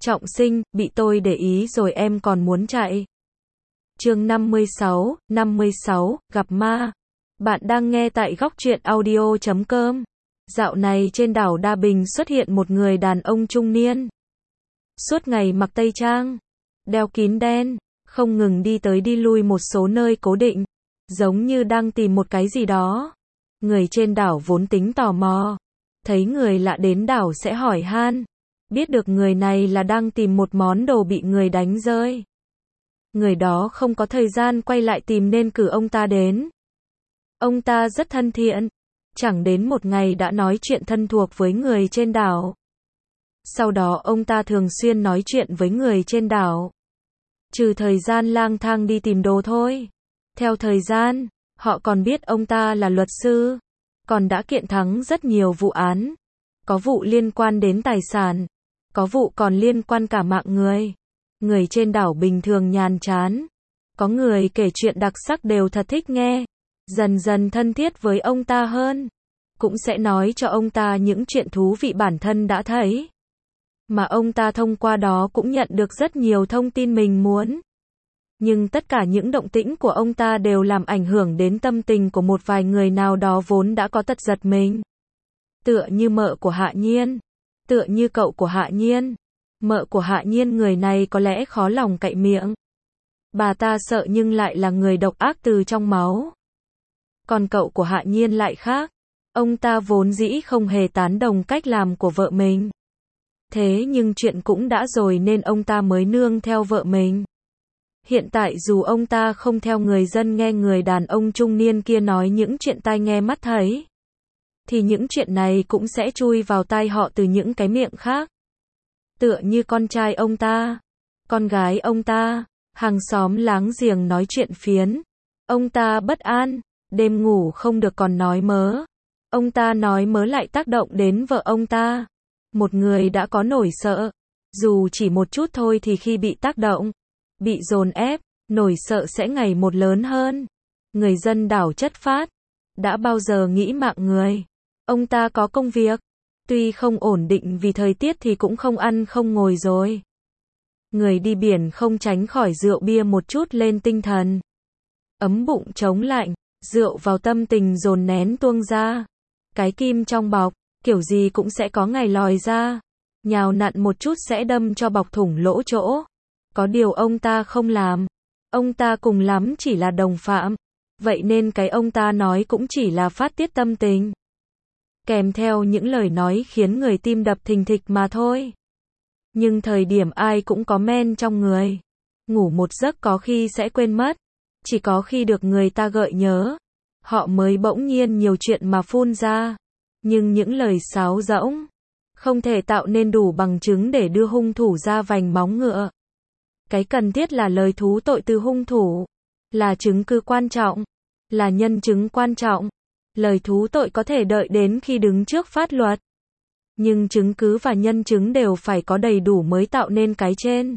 Trọng sinh, bị tôi để ý rồi em còn muốn chạy. Chương 56, gặp ma. Bạn đang nghe tại góc truyện audio.com. Dạo này trên đảo Đa Bình xuất hiện một người đàn ông trung niên. Suốt ngày mặc tây trang, đeo kín đen, không ngừng đi tới đi lui một số nơi cố định, giống như đang tìm một cái gì đó. Người trên đảo vốn tính tò mò, thấy người lạ đến đảo sẽ hỏi han. Biết được người này là đang tìm một món đồ bị người đánh rơi. Người đó không có thời gian quay lại tìm nên cử ông ta đến. Ông ta rất thân thiện, chẳng đến một ngày đã nói chuyện thân thuộc với người trên đảo. Sau đó ông ta thường xuyên nói chuyện với người trên đảo. Trừ thời gian lang thang đi tìm đồ thôi. Theo thời gian, họ còn biết ông ta là luật sư, còn đã kiện thắng rất nhiều vụ án. Có vụ liên quan đến tài sản, có vụ còn liên quan cả mạng người. Người trên đảo bình thường nhàm chán, có người kể chuyện đặc sắc đều thật thích nghe. Dần dần thân thiết với ông ta hơn, cũng sẽ nói cho ông ta những chuyện thú vị bản thân đã thấy. Mà ông ta thông qua đó cũng nhận được rất nhiều thông tin mình muốn. Nhưng tất cả những động tĩnh của ông ta đều làm ảnh hưởng đến tâm tình của một vài người nào đó vốn đã có tật giật mình. Tựa như mợ của Hạ Nhiên, tựa như cậu của Hạ Nhiên. Mợ của Hạ Nhiên người này có lẽ khó lòng cậy miệng. Bà ta sợ nhưng lại là người độc ác từ trong máu. Còn cậu của Hạ Nhiên lại khác. Ông ta vốn dĩ không hề tán đồng cách làm của vợ mình. Thế nhưng chuyện cũng đã rồi nên ông ta mới nương theo vợ mình. Hiện tại dù ông ta không theo người dân nghe người đàn ông trung niên kia nói những chuyện tai nghe mắt thấy, thì những chuyện này cũng sẽ chui vào tai họ từ những cái miệng khác. Tựa như con trai ông ta, con gái ông ta, hàng xóm láng giềng nói chuyện phiến. Ông ta bất an, đêm ngủ không được còn nói mớ. Ông ta nói mớ lại tác động đến vợ ông ta. Một người đã có nỗi sợ, dù chỉ một chút thôi thì khi bị tác động, bị dồn ép, nỗi sợ sẽ ngày một lớn hơn. Người dân đảo chất phác, đã bao giờ nghĩ mạng người. Ông ta có công việc, tuy không ổn định vì thời tiết thì cũng không ăn không ngồi rồi. Người đi biển không tránh khỏi rượu bia một chút lên tinh thần. Ấm bụng chống lạnh, rượu vào tâm tình dồn nén tuông ra. Cái kim trong bọc, kiểu gì cũng sẽ có ngày lòi ra. Nhào nặn một chút sẽ đâm cho bọc thủng lỗ chỗ. Có điều ông ta không làm. Ông ta cùng lắm chỉ là đồng phạm. Vậy nên cái ông ta nói cũng chỉ là phát tiết tâm tình. Kèm theo những lời nói khiến người tim đập thình thịch mà thôi. Nhưng thời điểm ai cũng có men trong người. Ngủ một giấc có khi sẽ quên mất. Chỉ có khi được người ta gợi nhớ, họ mới bỗng nhiên nhiều chuyện mà phun ra. Nhưng những lời sáo rỗng không thể tạo nên đủ bằng chứng để đưa hung thủ ra vành móng ngựa. Cái cần thiết là lời thú tội từ hung thủ, là chứng cứ quan trọng, là nhân chứng quan trọng. Lời thú tội có thể đợi đến khi đứng trước pháp luật. Nhưng chứng cứ và nhân chứng đều phải có đầy đủ mới tạo nên cái trên.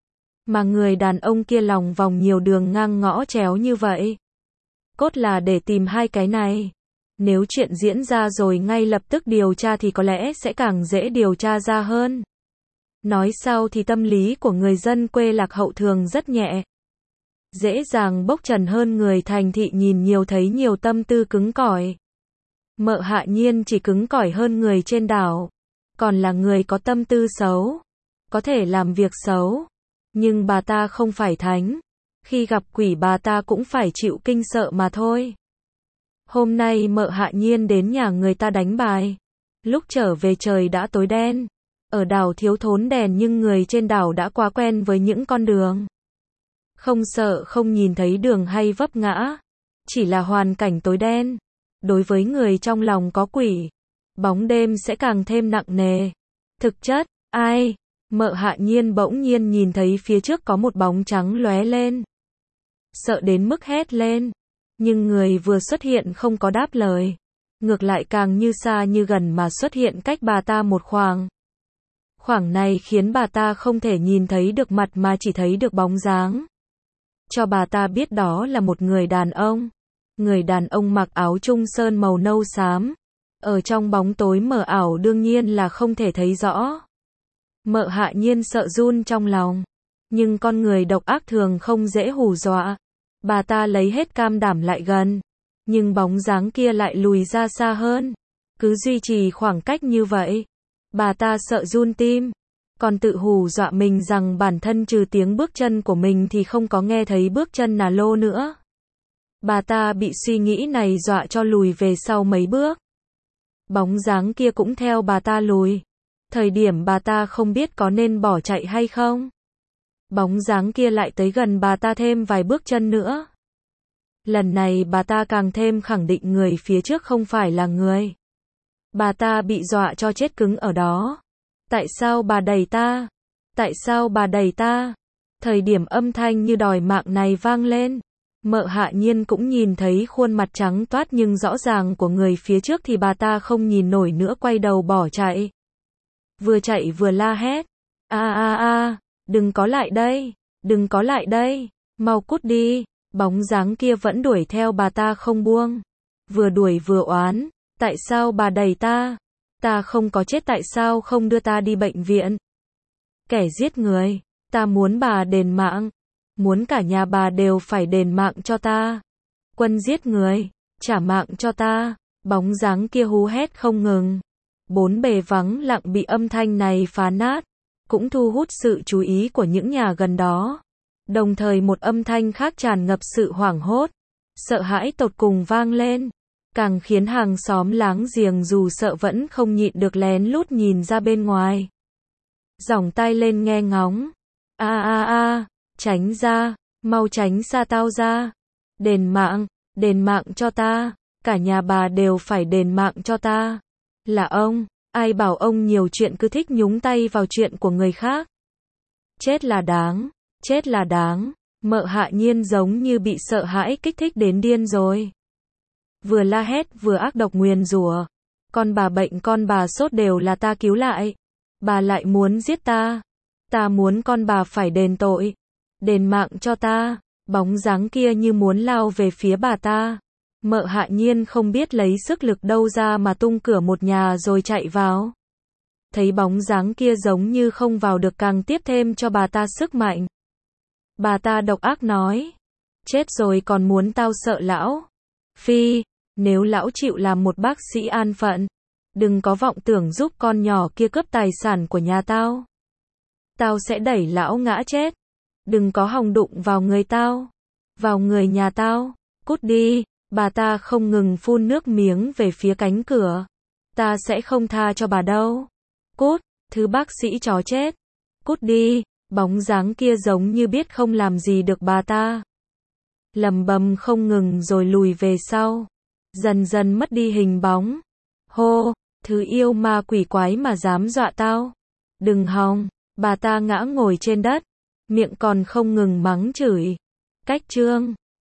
Mà người đàn ông kia lòng vòng nhiều đường ngang ngõ chéo như vậy, cốt là để tìm hai cái này. Nếu chuyện diễn ra rồi ngay lập tức điều tra thì có lẽ sẽ càng dễ điều tra ra hơn. Nói sau thì tâm lý của người dân quê lạc hậu thường rất nhẹ, dễ dàng bốc trần hơn người thành thị nhìn nhiều thấy nhiều tâm tư cứng cỏi. Mợ Hạ Nhiên chỉ cứng cỏi hơn người trên đảo, còn là người có tâm tư xấu, có thể làm việc xấu. Nhưng bà ta không phải thánh, khi gặp quỷ bà ta cũng phải chịu kinh sợ mà thôi. Hôm nay mợ Hạ Nhiên đến nhà người ta đánh bài. Lúc trở về trời đã tối đen. Ở đảo thiếu thốn đèn nhưng người trên đảo đã quá quen với những con đường. Không sợ không nhìn thấy đường hay vấp ngã. Chỉ là hoàn cảnh tối đen. Đối với người trong lòng có quỷ, bóng đêm sẽ càng thêm nặng nề. Thực chất, ai? Mợ Hạ Nhiên bỗng nhiên nhìn thấy phía trước có một bóng trắng lóe lên. Sợ đến mức hét lên. Nhưng người vừa xuất hiện không có đáp lời. Ngược lại càng như xa như gần mà xuất hiện cách bà ta một khoảng. Khoảng này khiến bà ta không thể nhìn thấy được mặt mà chỉ thấy được bóng dáng. Cho bà ta biết đó là một người đàn ông. Người đàn ông mặc áo trung sơn màu nâu xám. Ở trong bóng tối mờ ảo đương nhiên là không thể thấy rõ. Mợ Hạ Nhiên sợ run trong lòng. Nhưng con người độc ác thường không dễ hù dọa. Bà ta lấy hết can đảm lại gần. Nhưng bóng dáng kia lại lùi ra xa hơn. Cứ duy trì khoảng cách như vậy. Bà ta sợ run tim. Còn tự hù dọa mình rằng bản thân trừ tiếng bước chân của mình thì không có nghe thấy bước chân nà lô nữa. Bà ta bị suy nghĩ này dọa cho lùi về sau mấy bước. Bóng dáng kia cũng theo bà ta lùi. Thời điểm bà ta không biết có nên bỏ chạy hay không. Bóng dáng kia lại tới gần bà ta thêm vài bước chân nữa. Lần này bà ta càng thêm khẳng định người phía trước không phải là người. Bà ta bị dọa cho chết cứng ở đó. Tại sao bà đẩy ta? Tại sao bà đẩy ta? Thời điểm âm thanh như đòi mạng này vang lên. Mợ Hạ Nhiên cũng nhìn thấy khuôn mặt trắng toát nhưng rõ ràng của người phía trước thì bà ta không nhìn nổi nữa quay đầu bỏ chạy. Vừa chạy vừa la hét. Đừng có lại đây, đừng có lại đây, mau cút đi. Bóng dáng kia vẫn đuổi theo bà ta không buông. Vừa đuổi vừa oán. Tại sao bà đẩy ta? Ta không có chết tại sao không đưa ta đi bệnh viện? Kẻ giết người, ta muốn bà đền mạng. Muốn cả nhà bà đều phải đền mạng cho ta. Quân giết người, trả mạng cho ta. Bóng dáng kia hú hét không ngừng. Bốn bề vắng lặng bị âm thanh này phá nát. Cũng thu hút sự chú ý của những nhà gần đó. Đồng thời một âm thanh khác tràn ngập sự hoảng hốt. Sợ hãi tột cùng vang lên. Càng khiến hàng xóm láng giềng dù sợ vẫn không nhịn được lén lút nhìn ra bên ngoài. Giỏng tay lên nghe ngóng. Tránh ra, mau tránh xa tao ra. Đền mạng cho ta. Cả nhà bà đều phải đền mạng cho ta. Là ông, ai bảo ông nhiều chuyện cứ thích nhúng tay vào chuyện của người khác. Chết là đáng, chết là đáng. Mợ Hạ Nhiên giống như bị sợ hãi kích thích đến điên rồi. Vừa la hét vừa ác độc nguyền rủa. Con bà bệnh con bà sốt đều là ta cứu lại. Bà lại muốn giết ta. Ta muốn con bà phải đền tội. Đền mạng cho ta. Bóng dáng kia như muốn lao về phía bà ta. Mợ Hạ Nhiên không biết lấy sức lực đâu ra mà tung cửa một nhà rồi chạy vào. Thấy bóng dáng kia giống như không vào được càng tiếp thêm cho bà ta sức mạnh. Bà ta độc ác nói. Chết rồi còn muốn tao sợ lão. Phi, nếu lão chịu làm một bác sĩ an phận, đừng có vọng tưởng giúp con nhỏ kia cướp tài sản của nhà tao. Tao sẽ đẩy lão ngã chết. Đừng có hòng đụng vào người tao. Vào người nhà tao. Cút đi. Bà ta không ngừng phun nước miếng về phía cánh cửa. Ta sẽ không tha cho bà đâu. Cút, thứ bác sĩ chó chết. Cút đi. Bóng dáng kia giống như biết không làm gì được bà ta. Lầm bầm không ngừng rồi lùi về sau. Dần dần mất đi hình bóng. Hô, thứ yêu ma quỷ quái mà dám dọa tao. Đừng hòng. Bà ta ngã ngồi trên đất. Miệng còn không ngừng mắng chửi. Cách chương